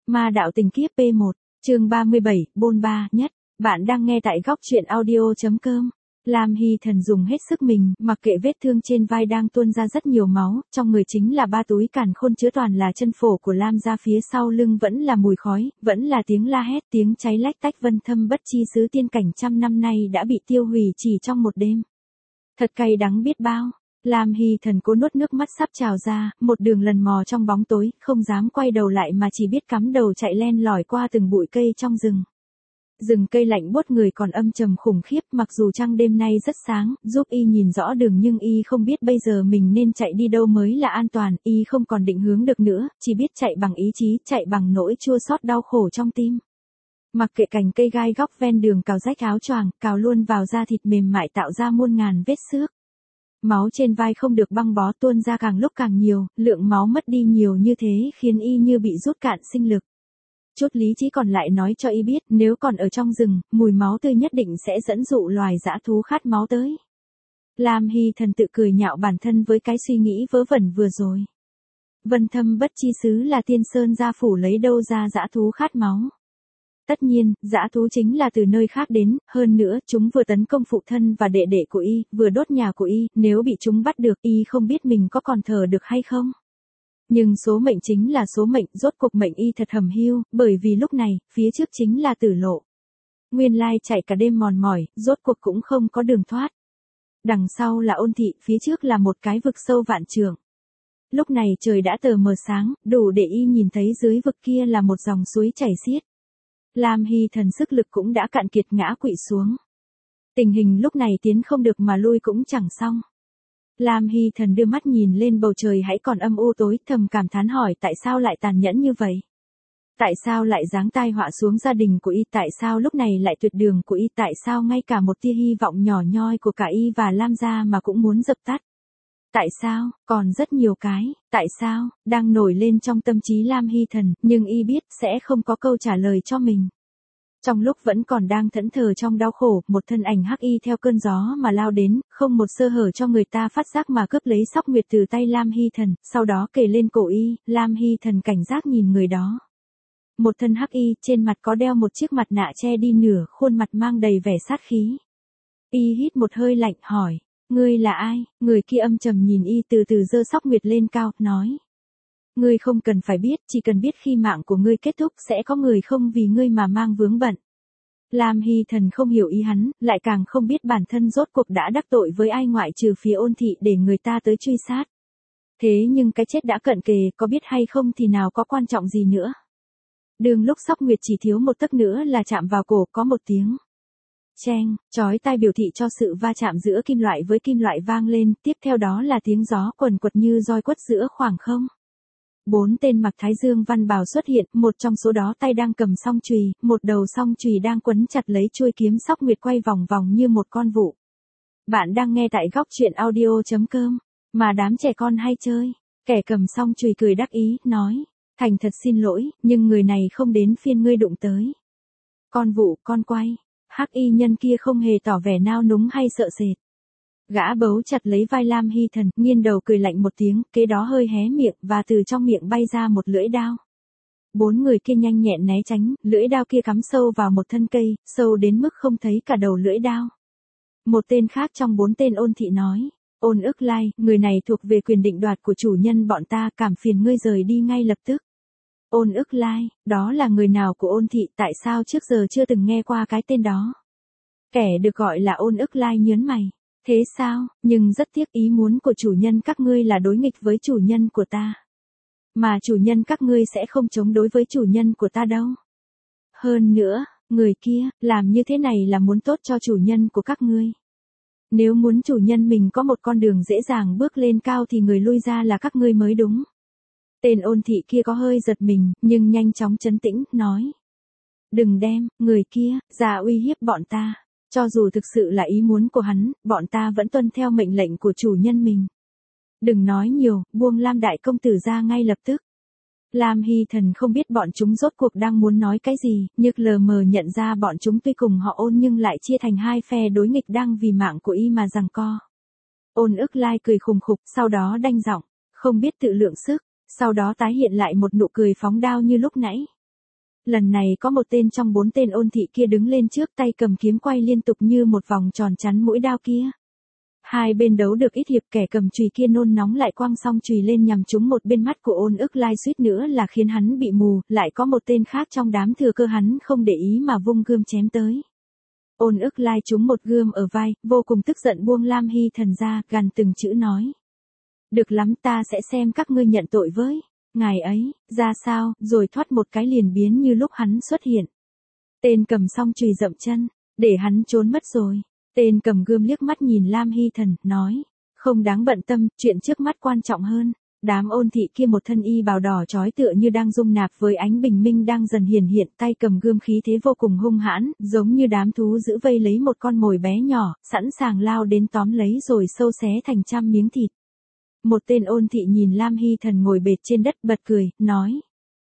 Ma đạo tình kiếp P1, chương 37, bôn ba nhất. Bạn đang nghe tại góc truyện audio.com. Lam Hy Thần dùng hết sức mình, mặc kệ vết thương trên vai đang tuôn ra rất nhiều máu, trong người chính là 3 túi càn khôn chứa toàn là chân phổ của Lam gia, phía sau lưng vẫn là mùi khói, vẫn là tiếng la hét, tiếng cháy lách tách. Vân Thâm Bất Chi Sứ tiên cảnh trăm năm nay đã bị tiêu hủy chỉ trong một đêm. Thật cay đắng biết bao. Lam Hy Thần cố nuốt nước mắt sắp trào ra, một đường lần mò trong bóng tối, không dám quay đầu lại mà chỉ biết cắm đầu chạy len lỏi qua từng bụi cây trong rừng. Rừng cây lạnh buốt người còn âm trầm khủng khiếp, mặc dù trăng đêm nay rất sáng, giúp y nhìn rõ đường, nhưng y không biết bây giờ mình nên chạy đi đâu mới là an toàn. Y không còn định hướng được nữa, chỉ biết chạy bằng ý chí, chạy bằng nỗi chua xót đau khổ trong tim. Mặc kệ cành cây gai góc ven đường cào rách áo choàng, cào luôn vào da thịt mềm mại tạo ra muôn ngàn vết xước. Máu trên vai không được băng bó, tuôn ra càng lúc càng nhiều, lượng máu mất đi nhiều như thế khiến y như bị rút cạn sinh lực. Chút lý trí còn lại nói cho y biết, nếu còn ở trong rừng, mùi máu tươi nhất định sẽ dẫn dụ loài dã thú khát máu tới. Lam Hy Thần tự cười nhạo bản thân với cái suy nghĩ vớ vẩn vừa rồi. Vân Thâm Bất Chi Sứ là Tiên Sơn gia phủ, lấy đâu ra dã thú khát máu? Tất nhiên, dã thú chính là từ nơi khác đến, hơn nữa, chúng vừa tấn công phụ thân và đệ đệ của y, vừa đốt nhà của y, nếu bị chúng bắt được, y không biết mình có còn thở được hay không. Nhưng số mệnh chính là số mệnh, rốt cuộc mệnh y thật hầm hiu, bởi vì lúc này, phía trước chính là tử lộ. Nguyên lai chạy cả đêm mòn mỏi, rốt cuộc cũng không có đường thoát. Đằng sau là Ôn thị, phía trước là một cái vực sâu vạn trượng. Lúc này trời đã tờ mờ sáng, đủ để y nhìn thấy dưới vực kia là một dòng suối chảy xiết. Lam Hy Thần sức lực cũng đã cạn kiệt, ngã quỵ xuống. Tình hình lúc này tiến không được mà lui cũng chẳng xong. Lam Hy Thần đưa mắt nhìn lên bầu trời hãy còn âm u tối, thầm cảm thán hỏi tại sao lại tàn nhẫn như vậy? Tại sao lại giáng tai họa xuống gia đình của y? Tại sao lúc này lại tuyệt đường của y? Tại sao ngay cả một tia hy vọng nhỏ nhoi của cả y và Lam gia mà cũng muốn dập tắt? Tại sao? Còn rất nhiều cái, tại sao, đang nổi lên trong tâm trí Lam Hy Thần, nhưng y biết sẽ không có câu trả lời cho mình. Trong lúc vẫn còn đang thẫn thờ trong đau khổ, một thân ảnh hắc y theo cơn gió mà lao đến, không một sơ hở cho người ta phát giác mà cướp lấy sóc nguyệt từ tay Lam Hy Thần, sau đó kề lên cổ y. Lam Hy Thần cảnh giác nhìn người đó. Một thân hắc y, trên mặt có đeo một chiếc mặt nạ che đi nửa, khuôn mặt mang đầy vẻ sát khí. Y hít một hơi lạnh hỏi. Ngươi là ai? Người kia âm trầm nhìn y, từ từ giơ sóc nguyệt lên cao, nói. Ngươi không cần phải biết, chỉ cần biết khi mạng của ngươi kết thúc sẽ có người không vì ngươi mà mang vướng bận. Lam Hy Thần không hiểu ý hắn, lại càng không biết bản thân rốt cuộc đã đắc tội với ai ngoại trừ phía Ôn thị để người ta tới truy sát. Thế nhưng cái chết đã cận kề, có biết hay không thì nào có quan trọng gì nữa. Đường lúc sóc nguyệt chỉ thiếu một tấc nữa là chạm vào cổ, có một tiếng. Cheng, chói tai biểu thị cho sự va chạm giữa kim loại với kim loại vang lên, tiếp theo đó là tiếng gió quần quật như roi quất giữa khoảng không. 4 tên mặc Thái Dương văn bào xuất hiện, một trong số đó tay đang cầm song chùy, một đầu song chùy đang quấn chặt lấy chuôi kiếm sóc nguyệt quay vòng vòng như một con vụ. Bạn đang nghe tại góc truyện audio.com, mà đám trẻ con hay chơi. Kẻ cầm song chùy cười đắc ý, nói, thành thật xin lỗi, nhưng người này không đến phiên ngươi đụng tới. Con vụ, con quay. Hắc y nhân kia không hề tỏ vẻ nao núng hay sợ sệt. Gã bấu chặt lấy vai Lam Hy Thần, nghiêng đầu cười lạnh một tiếng, kế đó hơi hé miệng, và từ trong miệng bay ra một lưỡi đao. 4 người kia nhanh nhẹn né tránh, lưỡi đao kia cắm sâu vào một thân cây, sâu đến mức không thấy cả đầu lưỡi đao. Một tên khác trong 4 tên Ôn thị nói, Ôn Ức Lai, người này thuộc về quyền định đoạt của chủ nhân bọn ta, cảm phiền ngươi rời đi ngay lập tức. Ôn Ức Lai, đó là người nào của Ôn thị, tại sao trước giờ chưa từng nghe qua cái tên đó? Kẻ được gọi là Ôn Ức Lai nhớn mày. Thế sao, nhưng rất tiếc ý muốn của chủ nhân các ngươi là đối nghịch với chủ nhân của ta. Mà chủ nhân các ngươi sẽ không chống đối với chủ nhân của ta đâu. Hơn nữa, người kia, làm như thế này là muốn tốt cho chủ nhân của các ngươi. Nếu muốn chủ nhân mình có một con đường dễ dàng bước lên cao thì người lui ra là các ngươi mới đúng. Tên Ôn thị kia có hơi giật mình, nhưng nhanh chóng trấn tĩnh, nói. Đừng đem, người kia, ra uy hiếp bọn ta. Cho dù thực sự là ý muốn của hắn, bọn ta vẫn tuân theo mệnh lệnh của chủ nhân mình. Đừng nói nhiều, buông Lam đại công tử ra ngay lập tức. Lam Hy Thần không biết bọn chúng rốt cuộc đang muốn nói cái gì, nhưng lờ mờ nhận ra bọn chúng tuy cùng họ Ôn nhưng lại chia thành hai phe đối nghịch đang vì mạng của y mà giằng co. Ôn Ức Lai cười khùng khục, sau đó đanh giọng, không biết tự lượng sức, sau đó tái hiện lại một nụ cười phóng đao như lúc nãy. Lần này có một tên trong 4 tên ôn thị kia đứng lên trước, tay cầm kiếm quay liên tục như một vòng tròn chắn mũi đao kia. Hai bên đấu được ít hiệp, kẻ cầm chùy kia nôn nóng lại quăng xong chùy lên nhằm trúng một bên mắt của Ôn Ức Lai, suýt nữa là khiến hắn bị mù. Lại có một tên khác trong đám thừa cơ, hắn không để ý mà vung gươm chém tới. Ôn Ức Lai trúng một gươm ở vai, vô cùng tức giận buông Lam Hy Thần ra, gằn từng chữ nói: được lắm, ta sẽ xem các ngươi nhận tội với ngài ấy ra sao. Rồi thoát một cái liền biến như lúc hắn xuất hiện. Tên cầm xong chùy dậm chân, để hắn trốn mất rồi. Tên cầm gươm liếc mắt nhìn Lam Hy Thần, nói: không đáng bận tâm, chuyện trước mắt quan trọng hơn. Đám ôn thị kia một thân y bào đỏ chói tựa như đang dung nạp với ánh bình minh đang dần hiển hiện, tay cầm gươm khí thế vô cùng hung hãn, giống như đám thú giữ vây lấy một con mồi bé nhỏ, sẵn sàng lao đến tóm lấy rồi xâu xé thành trăm miếng thịt. Một tên ôn thị nhìn Lam Hy Thần ngồi bệt trên đất bật cười, nói: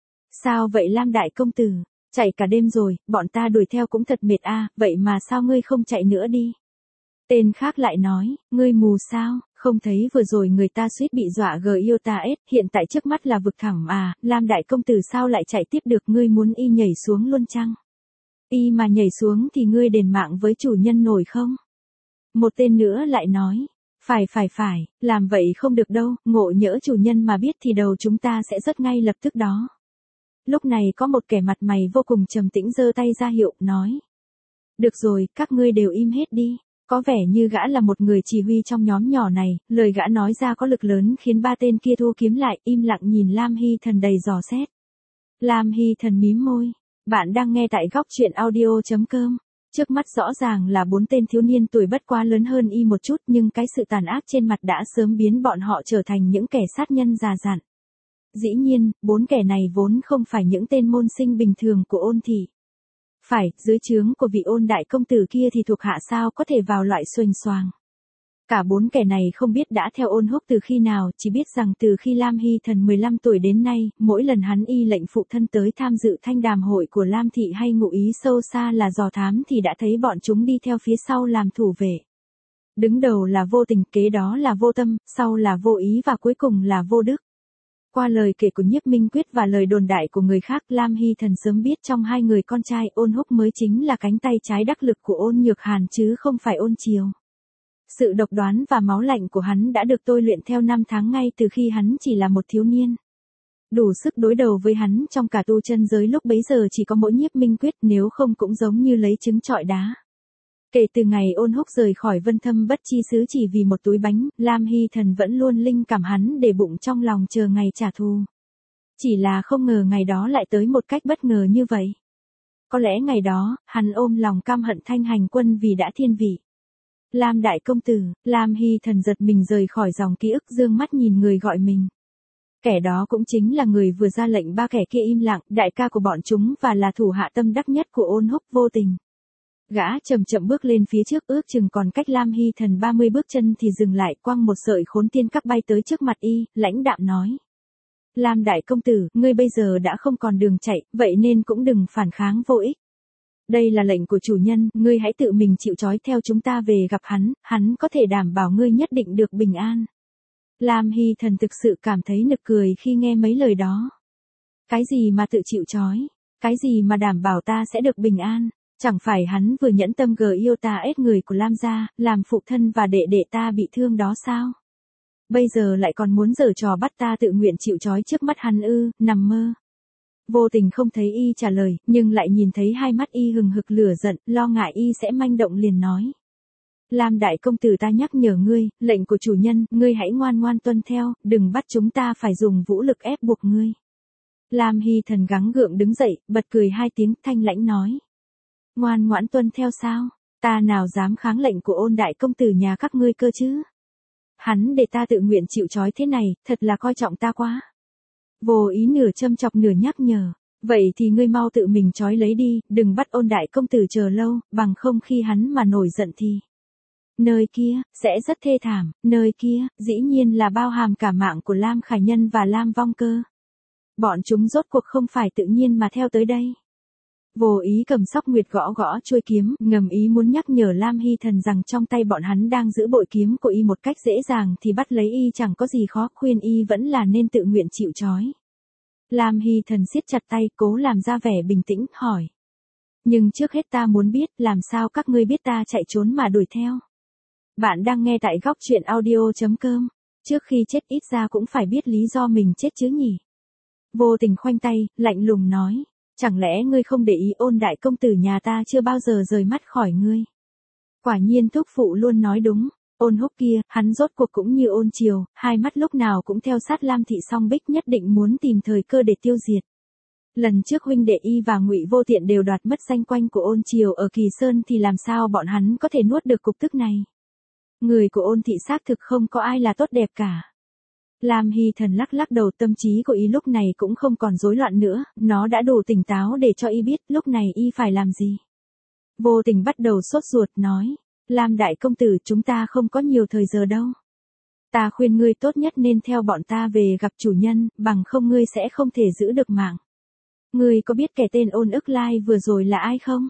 sao vậy Lam đại công tử, chạy cả đêm rồi, bọn ta đuổi theo cũng thật mệt a, vậy mà sao ngươi không chạy nữa đi? Tên khác lại nói: ngươi mù sao, không thấy vừa rồi người ta suýt bị dọa yêu ta ết, hiện tại trước mắt là vực thẳm à, Lam đại công tử sao lại chạy tiếp được, ngươi muốn y nhảy xuống luôn chăng? Y mà nhảy xuống thì ngươi đền mạng với chủ nhân nổi không? Một tên nữa lại nói: phải, làm vậy không được đâu, ngộ nhỡ chủ nhân mà biết thì đầu chúng ta sẽ rớt ngay lập tức đó. Lúc này có một kẻ mặt mày vô cùng trầm tĩnh giơ tay ra hiệu, nói: được rồi, các ngươi đều im hết đi. Có vẻ như gã là một người chỉ huy trong nhóm nhỏ này, lời gã nói ra có lực lớn khiến ba tên kia thu kiếm lại, im lặng nhìn Lam Hy Thần đầy dò xét. Lam Hy Thần mím môi. Bạn đang nghe tại góc truyện audio.com. Trước mắt rõ ràng là 4 tên thiếu niên tuổi bất quá lớn hơn y một chút, nhưng cái sự tàn ác trên mặt đã sớm biến bọn họ trở thành những kẻ sát nhân già dặn. Dĩ nhiên, 4 kẻ này vốn không phải những tên môn sinh bình thường của Ôn thị. Phải, dưới trướng của vị Ôn đại công tử kia thì thuộc hạ sao có thể vào loại xuềnh xoàng. Cả 4 kẻ này không biết đã theo Ôn Húc từ khi nào, chỉ biết rằng từ khi Lam Hy Thần 15 tuổi đến nay, mỗi lần hắn y lệnh phụ thân tới tham dự thanh đàm hội của Lam thị hay ngụ ý sâu xa là dò thám thì đã thấy bọn chúng đi theo phía sau làm thủ vệ. Đứng đầu là vô tình, kế đó là vô tâm, sau là vô ý và cuối cùng là vô đức. Qua lời kể của Nhiếp Minh Quyết và lời đồn đại của người khác, Lam Hy Thần sớm biết trong hai người con trai, Ôn Húc mới chính là cánh tay trái đắc lực của Ôn Nhược Hàn chứ không phải Ôn Triều. Sự độc đoán và máu lạnh của hắn đã được tôi luyện theo năm tháng ngay từ khi hắn chỉ là một thiếu niên. Đủ sức đối đầu với hắn trong cả tu chân giới lúc bấy giờ chỉ có mỗi Nhiếp Minh Quyết, nếu không cũng giống như lấy trứng trọi đá. Kể từ ngày Ôn Húc rời khỏi Vân Thâm Bất Chi xứ chỉ vì một túi bánh, Lam Hy Thần vẫn luôn linh cảm hắn để bụng trong lòng chờ ngày trả thù. Chỉ là không ngờ ngày đó lại tới một cách bất ngờ như vậy. Có lẽ ngày đó, hắn ôm lòng căm hận Thanh Hành Quân vì đã thiên vị. Lam đại công tử, Lam Hy Thần giật mình rời khỏi dòng ký ức, dương mắt nhìn người gọi mình. Kẻ đó cũng chính là người vừa ra lệnh ba kẻ kia im lặng, đại ca của bọn chúng và là thủ hạ tâm đắc nhất của Ôn Húc, Vô Tình. Gã chậm chậm bước lên phía trước, ước chừng còn cách Lam Hy Thần 30 bước chân thì dừng lại, quăng một sợi khốn tiên các bay tới trước mặt y, lãnh đạm nói: Lam đại công tử, ngươi bây giờ đã không còn đường chạy, vậy nên cũng đừng phản kháng vô ích. Đây là lệnh của chủ nhân, ngươi hãy tự mình chịu trói theo chúng ta về gặp hắn có thể đảm bảo ngươi nhất định được bình an. Lam Hy Thần thực sự cảm thấy nực cười khi nghe mấy lời đó. Cái gì mà tự chịu trói? Cái gì mà đảm bảo ta sẽ được bình an? Chẳng phải hắn vừa nhẫn tâm yêu ta ết người của Lam gia, làm phụ thân và đệ đệ ta bị thương đó sao? Bây giờ lại còn muốn giở trò bắt ta tự nguyện chịu trói trước mắt hắn ư, nằm mơ. Vô Tình không thấy y trả lời, nhưng lại nhìn thấy hai mắt y hừng hực lửa giận, lo ngại y sẽ manh động liền nói: Lam đại công tử, ta nhắc nhở ngươi, lệnh của chủ nhân, ngươi hãy ngoan ngoan tuân theo, đừng bắt chúng ta phải dùng vũ lực ép buộc ngươi. Lam Hy Thần gắng gượng đứng dậy, bật cười hai tiếng, thanh lãnh nói: Ngoan ngoãn tuân theo sao? Ta nào dám kháng lệnh của Ôn đại công tử nhà các ngươi cơ chứ? Hắn để ta tự nguyện chịu trói thế này, thật là coi trọng ta quá. Vô ý nửa châm chọc nửa nhắc nhở: vậy thì ngươi mau tự mình trói lấy đi, đừng bắt Ôn đại công tử chờ lâu, bằng không khi hắn mà nổi giận thì nơi kia sẽ rất thê thảm. Nơi kia dĩ nhiên là bao hàm cả mạng của Lam Khải Nhân và Lam Vong Cơ. Bọn chúng rốt cuộc không phải tự nhiên mà theo tới đây. Vô ý cầm sóc nguyệt gõ gõ chuôi kiếm, ngầm ý muốn nhắc nhở Lam Hy Thần rằng trong tay bọn hắn đang giữ bội kiếm của y một cách dễ dàng thì bắt lấy y chẳng có gì khó, khuyên y vẫn là nên tự nguyện chịu trói. Lam Hy Thần siết chặt tay, cố làm ra vẻ bình tĩnh, hỏi. Nhưng trước hết ta muốn biết, làm sao các ngươi biết ta chạy trốn mà đuổi theo? Bạn đang nghe tại góc truyện audio.com. Trước khi chết ít ra cũng phải biết lý do mình chết chứ nhỉ? Vô Tình khoanh tay, lạnh lùng nói. Chẳng lẽ ngươi không để ý Ôn đại công tử nhà ta chưa bao giờ rời mắt khỏi ngươi? Quả nhiên thúc phụ luôn nói đúng. Ôn Húc kia, hắn rốt cuộc cũng như Ôn Triều, hai mắt lúc nào cũng theo sát Lam Thị Song Bích, nhất định muốn tìm thời cơ để tiêu diệt. Lần trước huynh đệ y và Ngụy Vô Tiện đều đoạt mất danh quanh của Ôn Triều ở Kỳ Sơn, thì làm sao bọn hắn có thể nuốt được cục tức này? Người của Ôn thị xác thực không có ai là tốt đẹp cả. Lam Hy Thần lắc lắc đầu, tâm trí của y lúc này cũng không còn rối loạn nữa, nó đã đủ tỉnh táo để cho y biết lúc này y phải làm gì. Vô Tình bắt đầu sốt ruột nói, Lam đại công tử, chúng ta không có nhiều thời giờ đâu. Ta khuyên ngươi tốt nhất nên theo bọn ta về gặp chủ nhân, bằng không ngươi sẽ không thể giữ được mạng. Ngươi có biết kẻ tên Ôn Ức Lai vừa rồi là ai không?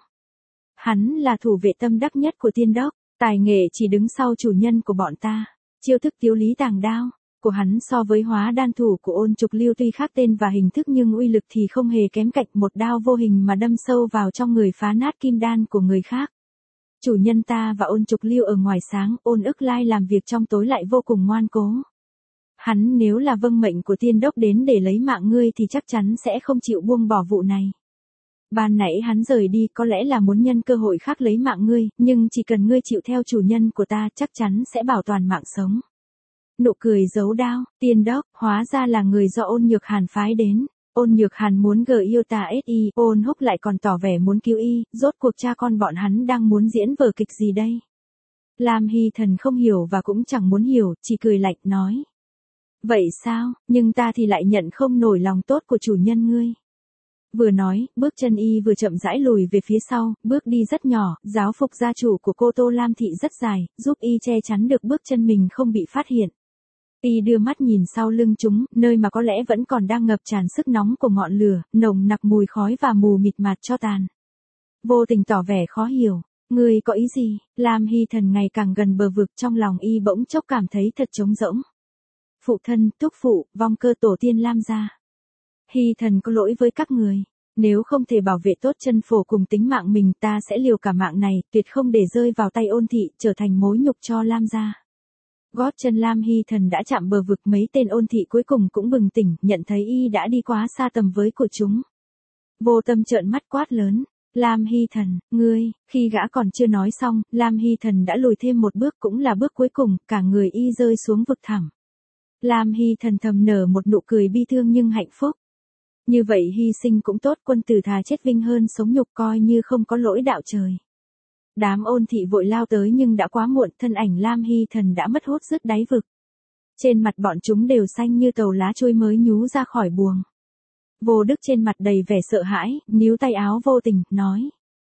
Hắn là thủ vệ tâm đắc nhất của Tiên Đốc, tài nghệ chỉ đứng sau chủ nhân của bọn ta. Chiêu thức Tiếu Lý Tàng Đao của hắn so với Hóa Đan thủ của Ôn Trục Lưu tuy khác tên và hình thức nhưng uy lực thì không hề kém cạnh, một đao vô hình mà đâm sâu vào trong người, phá nát kim đan của người khác. Chủ nhân ta và Ôn Trục Lưu ở ngoài sáng, Ôn Ức Lai làm việc trong tối lại vô cùng ngoan cố. Hắn nếu là vâng mệnh của Tiên Đốc đến để lấy mạng ngươi thì chắc chắn sẽ không chịu buông bỏ vụ này. Ban nãy hắn rời đi có lẽ là muốn nhân cơ hội khác lấy mạng ngươi, nhưng chỉ cần ngươi chịu theo chủ nhân của ta chắc chắn sẽ bảo toàn mạng sống. Nụ cười giấu đao, Tiên Đốc, hóa ra là người do Ôn Nhược Hàn phái đến. Ôn Nhược Hàn muốn gờ yêu ta SI, Ôn Húc lại còn tỏ vẻ muốn cứu y, rốt cuộc cha con bọn hắn đang muốn diễn vở kịch gì đây? Lam Hy Thần không hiểu và cũng chẳng muốn hiểu, chỉ cười lạnh nói. Vậy sao, nhưng ta thì lại nhận không nổi lòng tốt của chủ nhân ngươi. Vừa nói, bước chân y vừa chậm rãi lùi về phía sau, bước đi rất nhỏ, giáo phục gia chủ của cô Tô Lam Thị rất dài, giúp y che chắn được bước chân mình không bị phát hiện. Y đưa mắt nhìn sau lưng chúng, nơi mà có lẽ vẫn còn đang ngập tràn sức nóng của ngọn lửa, nồng nặc mùi khói và mù mịt mạt tro tàn. Vô Tình tỏ vẻ khó hiểu, ngươi có ý gì? Lam Hy Thần ngày càng gần bờ vực, trong lòng y bỗng chốc cảm thấy thật trống rỗng. Phụ thân, thúc phụ, vong cơ tổ tiên Lam gia. Hy Thần có lỗi với các người. Nếu không thể bảo vệ tốt chân phổ cùng tính mạng mình, ta sẽ liều cả mạng này, tuyệt không để rơi vào tay Ôn thị, trở thành mối nhục cho Lam gia. Gót chân Lam Hy Thần đã chạm bờ vực, mấy tên Ôn thị cuối cùng cũng bừng tỉnh, nhận thấy y đã đi quá xa tầm với của chúng. Vô Tâm trợn mắt quát lớn. Lam Hy Thần, ngươi, khi gã còn chưa nói xong, Lam Hy Thần đã lùi thêm một bước, cũng là bước cuối cùng, cả người y rơi xuống vực thẳm. Lam Hy Thần thầm nở một nụ cười bi thương nhưng hạnh phúc. Như vậy hy sinh cũng tốt, quân tử thà chết vinh hơn sống nhục, coi như không có lỗi đạo trời. Đám Ôn thị vội lao tới nhưng đã quá muộn, thân ảnh Lam Hy Thần đã mất hút rứt đáy vực. Trên mặt bọn chúng đều xanh như tàu lá trôi mới nhú ra khỏi buồng. Vô Đức trên mặt đầy vẻ sợ hãi, níu tay áo Vô Tình, nói.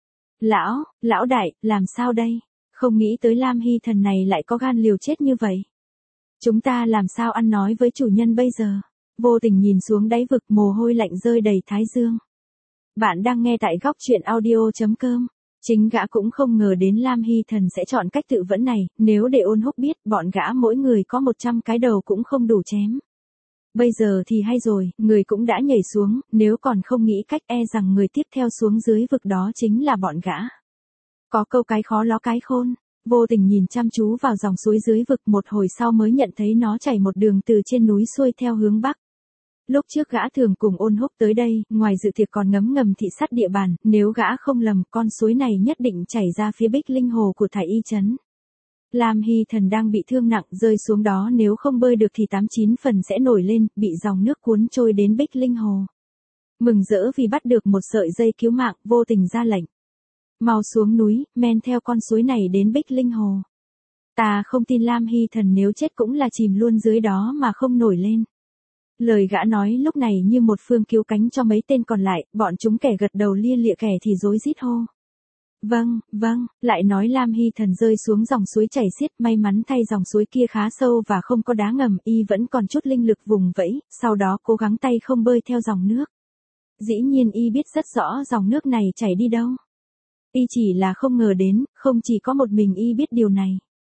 Lão đại, làm sao đây? Không nghĩ tới Lam Hy Thần này lại có gan liều chết như vậy. Chúng ta làm sao ăn nói với chủ nhân bây giờ? Vô Tình nhìn xuống đáy vực, mồ hôi lạnh rơi đầy thái dương. Bạn đang nghe tại góc truyện audio.com. Chính gã cũng không ngờ đến Lam Hy Thần sẽ chọn cách tự vẫn này, nếu để Ôn Húc biết, bọn gã mỗi người có 100 cái đầu cũng không đủ chém. Bây giờ thì hay rồi, người cũng đã nhảy xuống, nếu còn không nghĩ cách e rằng người tiếp theo xuống dưới vực đó chính là bọn gã. Có câu cái khó ló cái khôn. Vô Tình nhìn chăm chú vào dòng suối dưới vực, một hồi sau mới nhận thấy nó chảy một đường từ trên núi xuôi theo hướng bắc. Lúc trước gã thường cùng Ôn Húc tới đây, ngoài dự tiệc còn ngấm ngầm thị sát địa bàn, nếu gã không lầm, con suối này nhất định chảy ra phía Bích Linh Hồ của Thải Y trấn. Lam Hy Thần đang bị thương nặng, rơi xuống đó nếu không bơi được thì 89 phần sẽ nổi lên, bị dòng nước cuốn trôi đến Bích Linh Hồ. Mừng rỡ vì bắt được một sợi dây cứu mạng, Vô Tình ra lệnh. Mau xuống núi, men theo con suối này đến Bích Linh Hồ. Ta không tin Lam Hy Thần nếu chết cũng là chìm luôn dưới đó mà không nổi lên. Lời gã nói lúc này như một phương cứu cánh cho mấy tên còn lại, bọn chúng kẻ gật đầu lia lịa, kẻ thì rối rít hô. Vâng, lại nói Lam Hy Thần rơi xuống dòng suối chảy xiết, may mắn thay dòng suối kia khá sâu và không có đá ngầm, y vẫn còn chút linh lực vùng vẫy, sau đó cố gắng tay không bơi theo dòng nước. Dĩ nhiên y biết rất rõ dòng nước này chảy đi đâu. Y chỉ là không ngờ đến, không chỉ có một mình y biết điều này.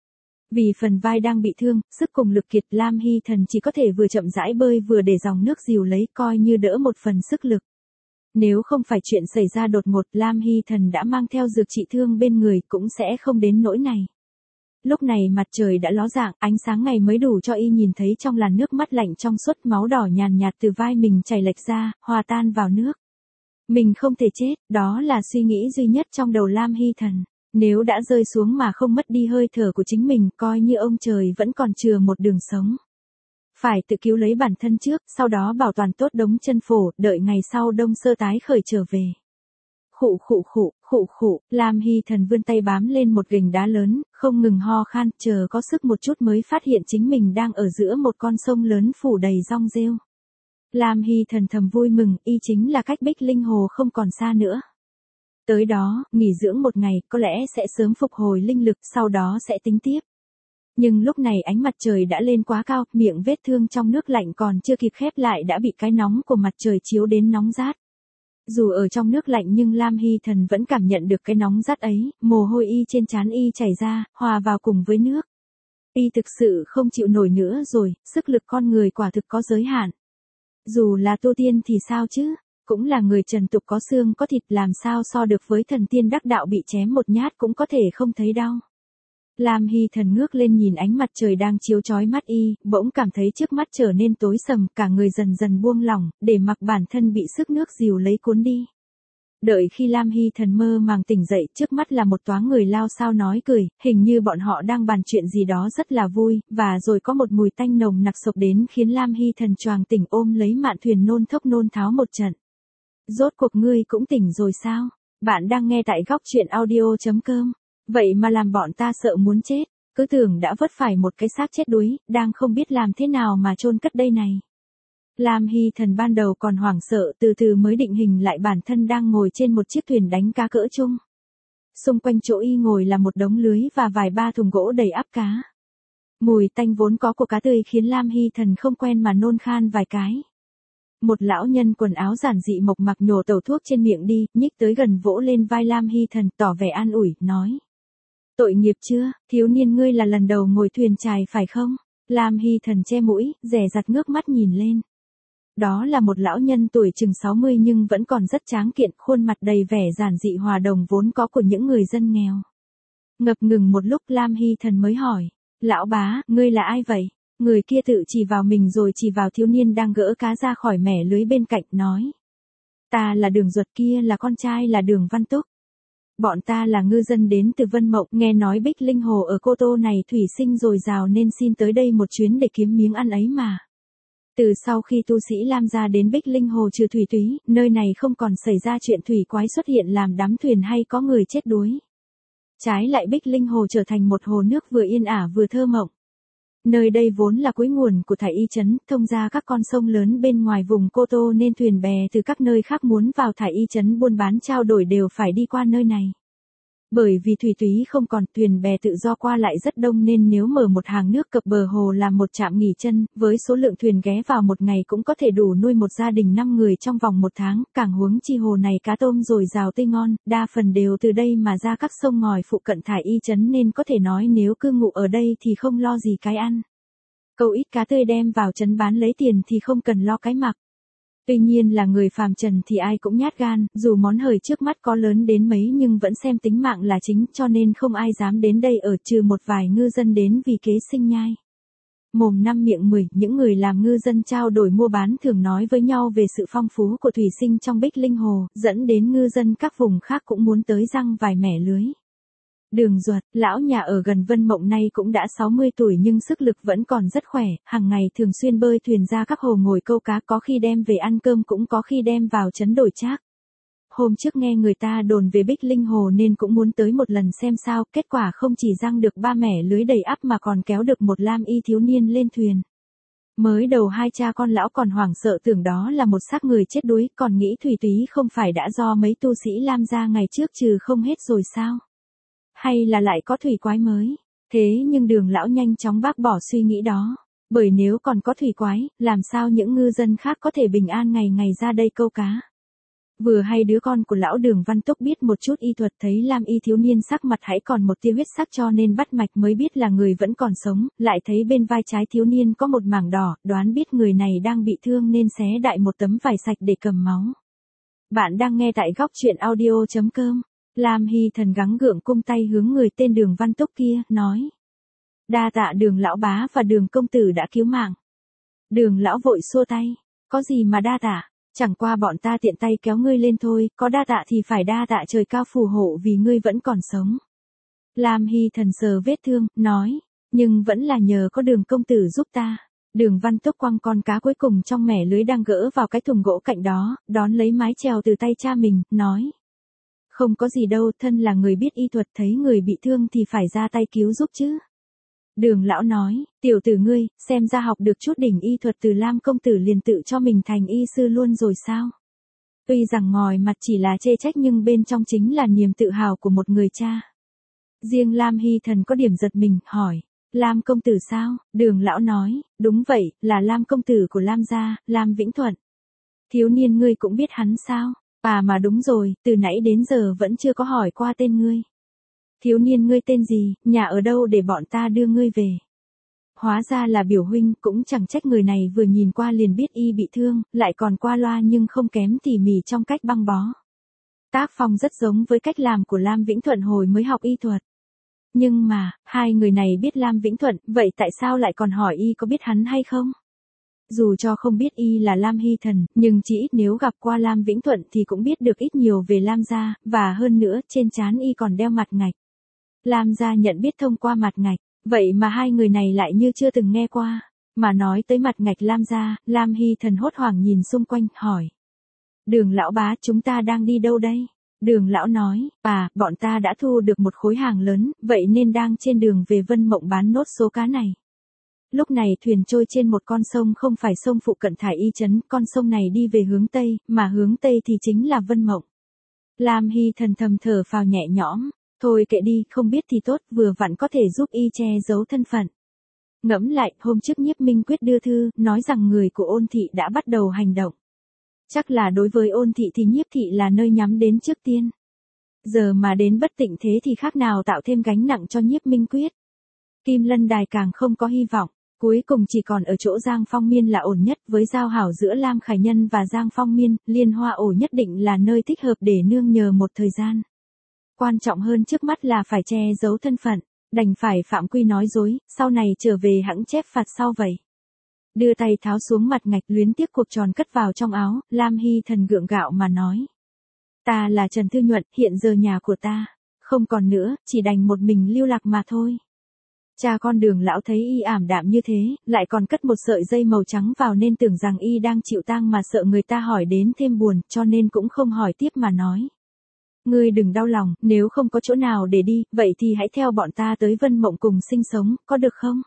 Vì phần vai đang bị thương, sức cùng lực kiệt, Lam Hy Thần chỉ có thể vừa chậm rãi bơi vừa để dòng nước dìu lấy, coi như đỡ một phần sức lực. Nếu không phải chuyện xảy ra đột ngột, Lam Hy Thần đã mang theo dược trị thương bên người, cũng sẽ không đến nỗi này. Lúc này mặt trời đã ló dạng, ánh sáng ngày mới đủ cho y nhìn thấy trong làn nước mắt lạnh trong suốt, máu đỏ nhàn nhạt từ vai mình chảy lệch ra, hòa tan vào nước. Mình không thể chết, đó là suy nghĩ duy nhất trong đầu Lam Hy Thần. Nếu đã rơi xuống mà không mất đi hơi thở của chính mình, coi như ông trời vẫn còn chừa một đường sống. Phải tự cứu lấy bản thân trước, sau đó bảo toàn tốt đống chân phổ, đợi ngày sau Đông Sơ tái khởi trở về. Khụ, Lam Hy Thần vươn tay bám lên một gành đá lớn, không ngừng ho khan, chờ có sức một chút mới phát hiện chính mình đang ở giữa một con sông lớn phủ đầy rong rêu. Lam Hy Thần thầm vui mừng, y chính là cách Bích Linh Hồ không còn xa nữa. Tới đó, nghỉ dưỡng một ngày, có lẽ sẽ sớm phục hồi linh lực, sau đó sẽ tính tiếp. Nhưng lúc này ánh mặt trời đã lên quá cao, miệng vết thương trong nước lạnh còn chưa kịp khép lại đã bị cái nóng của mặt trời chiếu đến nóng rát. Dù ở trong nước lạnh nhưng Lam Hy Thần vẫn cảm nhận được cái nóng rát ấy, mồ hôi y trên trán y chảy ra, hòa vào cùng với nước. Y thực sự không chịu nổi nữa rồi, sức lực con người quả thực có giới hạn. Dù là tu tiên thì sao chứ, cũng là người trần tục có xương có thịt, làm sao so được với thần tiên đắc đạo bị chém một nhát cũng có thể không thấy đau. Lam Hy Thần ngước lên nhìn ánh mặt trời đang chiếu chói mắt y, bỗng cảm thấy trước mắt trở nên tối sầm, cả người dần dần buông lỏng, để mặc bản thân bị sức nước dìu lấy cuốn đi. Đợi khi Lam Hy Thần mơ màng tỉnh dậy, trước mắt là một toán người lao xao nói cười, hình như bọn họ đang bàn chuyện gì đó rất là vui, và rồi có một mùi tanh nồng nặc sộc đến khiến Lam Hy Thần choàng tỉnh, ôm lấy mạn thuyền nôn thốc nôn tháo một trận. Rốt cuộc ngươi cũng tỉnh rồi sao? Bạn đang nghe tại góc truyện audio.com. Vậy mà làm bọn ta sợ muốn chết, cứ tưởng đã vớt phải một cái xác chết đuối, đang không biết làm thế nào mà chôn cất đây này. Lam Hy Thần ban đầu còn hoảng sợ, từ từ mới định hình lại bản thân đang ngồi trên một chiếc thuyền đánh cá cỡ trung. Xung quanh chỗ y ngồi là một đống lưới và vài ba thùng gỗ đầy ắp cá. Mùi tanh vốn có của cá tươi khiến Lam Hy Thần không quen mà nôn khan vài cái. Một lão nhân quần áo giản dị mộc mạc nhổ tẩu thuốc trên miệng đi, nhích tới gần vỗ lên vai Lam Hy Thần, tỏ vẻ an ủi, nói. Tội nghiệp chưa, thiếu niên ngươi là lần đầu ngồi thuyền chài phải không? Lam Hy Thần che mũi, dè dặt ngước mắt nhìn lên. Đó là một lão nhân tuổi chừng 60 nhưng vẫn còn rất tráng kiện, khuôn mặt đầy vẻ giản dị hòa đồng vốn có của những người dân nghèo. Ngập ngừng một lúc Lam Hy Thần mới hỏi. Lão bá, ngươi là ai vậy? Người kia tự chỉ vào mình rồi chỉ vào thiếu niên đang gỡ cá ra khỏi mẻ lưới bên cạnh, nói. Ta là Đường Duật, kia là con trai là Đường Văn Túc. Bọn ta là ngư dân đến từ Vân Mộng, nghe nói Bích Linh Hồ ở Cô Tô này thủy sinh dồi dào nên xin tới đây một chuyến để kiếm miếng ăn ấy mà. Từ sau khi tu sĩ Lam gia đến Bích Linh Hồ trừ thủy túy, nơi này không còn xảy ra chuyện thủy quái xuất hiện làm đắm thuyền hay có người chết đuối. Trái lại Bích Linh Hồ trở thành một hồ nước vừa yên ả vừa thơ mộng. Nơi đây vốn là cuối nguồn của Thải Y Trấn, thông ra các con sông lớn bên ngoài vùng Cô Tô nên thuyền bè từ các nơi khác muốn vào Thải Y Trấn buôn bán trao đổi đều phải đi qua nơi này. Bởi vì thủy túy không còn, thuyền bè tự do qua lại rất đông nên nếu mở một hàng nước cập bờ hồ làm một trạm nghỉ chân, với số lượng thuyền ghé vào một ngày cũng có thể đủ nuôi một gia đình 5 người trong vòng một tháng, càng huống chi hồ này cá tôm dồi dào tươi ngon, đa phần đều từ đây mà ra các sông ngòi phụ cận Thải Y Trấn nên có thể nói nếu cư ngụ ở đây thì không lo gì cái ăn. Câu ít cá tươi đem vào trấn bán lấy tiền thì không cần lo cái mặc. Tuy nhiên là người phàm trần thì ai cũng nhát gan, dù món hời trước mắt có lớn đến mấy nhưng vẫn xem tính mạng là chính cho nên không ai dám đến đây ở trừ một vài ngư dân đến vì kế sinh nhai. Mồm năm miệng 10, những người làm ngư dân trao đổi mua bán thường nói với nhau về sự phong phú của thủy sinh trong Bích Linh Hồ, dẫn đến ngư dân các vùng khác cũng muốn tới răng vài mẻ lưới. Đường Duật, lão nhà ở gần Vân Mộng nay cũng đã 60 tuổi nhưng sức lực vẫn còn rất khỏe, hàng ngày thường xuyên bơi thuyền ra các hồ ngồi câu cá, có khi đem về ăn cơm cũng có khi đem vào trấn đổi trác. Hôm trước nghe người ta đồn về Bích Linh Hồ nên cũng muốn tới một lần xem sao, kết quả không chỉ răng được 3 mẻ lưới đầy ắp mà còn kéo được một lam y thiếu niên lên thuyền. Mới đầu hai cha con lão còn hoảng sợ tưởng đó là một xác người chết đuối, còn nghĩ thủy túy không phải đã do mấy tu sĩ Lam gia ngày trước trừ không hết rồi sao? Hay là lại có thủy quái mới? Thế nhưng Đường lão nhanh chóng bác bỏ suy nghĩ đó. Bởi nếu còn có thủy quái, làm sao những ngư dân khác có thể bình an ngày ngày ra đây câu cá? Vừa hay đứa con của lão Đường Văn Túc biết một chút y thuật, thấy Lam y thiếu niên sắc mặt hãy còn một tia huyết sắc cho nên bắt mạch mới biết là người vẫn còn sống, lại thấy bên vai trái thiếu niên có một mảng đỏ, đoán biết người này đang bị thương nên xé đại một tấm vải sạch để cầm máu. Bạn đang nghe tại góc truyện audio.com. Lam Hy Thần gắng gượng cung tay hướng người tên Đường Văn Túc kia, nói. Đa tạ Đường lão bá và Đường công tử đã cứu mạng. Đường lão vội xua tay. Có gì mà đa tạ, chẳng qua bọn ta tiện tay kéo ngươi lên thôi, có đa tạ thì phải đa tạ trời cao phù hộ vì ngươi vẫn còn sống. Lam Hy Thần sờ vết thương, nói. Nhưng vẫn là nhờ có Đường công tử giúp ta. Đường Văn Túc quăng con cá cuối cùng trong mẻ lưới đang gỡ vào cái thùng gỗ cạnh đó, đón lấy mái chèo từ tay cha mình, nói. Không có gì đâu, thân là người biết y thuật, thấy người bị thương thì phải ra tay cứu giúp chứ. Đường lão nói, tiểu tử ngươi, xem ra học được chút đỉnh y thuật từ Lam công tử liền tự cho mình thành y sư luôn rồi sao? Tuy rằng ngoài mặt chỉ là chê trách nhưng bên trong chính là niềm tự hào của một người cha. Riêng Lam Hy Thần có điểm giật mình, hỏi, Lam công tử sao? Đường lão nói, đúng vậy, là Lam công tử của Lam gia, Lam Vĩnh Thuận. Thiếu niên ngươi cũng biết hắn sao? À mà đúng rồi, từ nãy đến giờ vẫn chưa có hỏi qua tên ngươi. Thiếu niên ngươi tên gì, nhà ở đâu để bọn ta đưa ngươi về? Hóa ra là biểu huynh, cũng chẳng trách người này vừa nhìn qua liền biết y bị thương, lại còn qua loa nhưng không kém tỉ mỉ trong cách băng bó. Tác phong rất giống với cách làm của Lam Vĩnh Thuận hồi mới học y thuật. Nhưng mà, hai người này biết Lam Vĩnh Thuận, vậy tại sao lại còn hỏi y có biết hắn hay không? Dù cho không biết y là Lam Hy Thần, nhưng chỉ ít nếu gặp qua Lam Vĩnh Thuận thì cũng biết được ít nhiều về Lam gia, và hơn nữa, trên trán y còn đeo mặt ngạch. Lam gia nhận biết thông qua mặt ngạch, vậy mà hai người này lại như chưa từng nghe qua. Mà nói tới mặt ngạch Lam gia, Lam Hy Thần hốt hoảng nhìn xung quanh, hỏi. Đường lão bá, chúng ta đang đi đâu đây? Đường lão nói, bọn ta đã thu được một khối hàng lớn, vậy nên đang trên đường về Vân Mộng bán nốt số cá này. Lúc này thuyền trôi trên một con sông không phải sông phụ cận Thải Y trấn, con sông này đi về hướng Tây, mà hướng Tây thì chính là Vân Mộng. Lam Hy Thần thầm thở phào nhẹ nhõm, thôi kệ đi, không biết thì tốt, vừa vặn có thể giúp y che giấu thân phận. Ngẫm lại, hôm trước Nhiếp Minh Quyết đưa thư, nói rằng người của Ôn thị đã bắt đầu hành động. Chắc là đối với Ôn thị thì Nhiếp thị là nơi nhắm đến trước tiên. Giờ mà đến bất tịnh thế thì khác nào tạo thêm gánh nặng cho Nhiếp Minh Quyết. Kim Lân Đài càng không có hy vọng, cuối cùng chỉ còn ở chỗ Giang Phong Miên là ổn nhất, với giao hảo giữa Lam Khải Nhân và Giang Phong Miên, Liên Hoa ổ nhất định là nơi thích hợp để nương nhờ một thời gian. Quan trọng hơn trước mắt là phải che giấu thân phận, đành phải phạm quy nói dối, sau này trở về hẵng chép phạt sau vậy. Đưa tay tháo xuống mặt ngạch, luyến tiếc cuộc tròn cất vào trong áo, Lam Hy Thần gượng gạo mà nói. Ta là Trần Thư Nhuận, hiện giờ nhà của ta không còn nữa, chỉ đành một mình lưu lạc mà thôi. Cha con Đường lão thấy y ảm đạm như thế, lại còn cất một sợi dây màu trắng vào nên tưởng rằng y đang chịu tang mà sợ người ta hỏi đến thêm buồn, cho nên cũng không hỏi tiếp mà nói. Ngươi đừng đau lòng, nếu không có chỗ nào để đi, vậy thì hãy theo bọn ta tới Vân Mộng cùng sinh sống, có được không?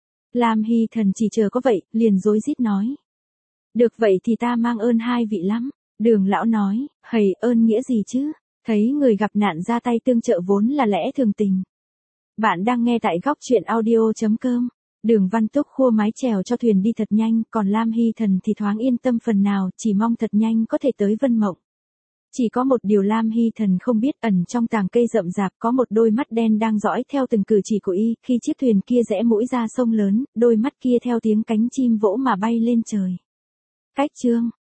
Lam Hy Thần chỉ chờ có vậy, liền rối rít nói. Được vậy thì ta mang ơn hai vị lắm. Đường lão nói, hầy ơn nghĩa gì chứ? Thấy người gặp nạn ra tay tương trợ vốn là lẽ thường tình. Bạn đang nghe tại góc truyện audio.com. Đường Văn Túc khua mái chèo cho thuyền đi thật nhanh, còn Lam Hy Thần thì thoáng yên tâm phần nào, chỉ mong thật nhanh có thể tới Vân Mộng. Chỉ có một điều Lam Hy Thần không biết, ẩn trong tàng cây rậm rạp có một đôi mắt đen đang dõi theo từng cử chỉ của y, khi chiếc thuyền kia rẽ mũi ra sông lớn, đôi mắt kia theo tiếng cánh chim vỗ mà bay lên trời. Cách chương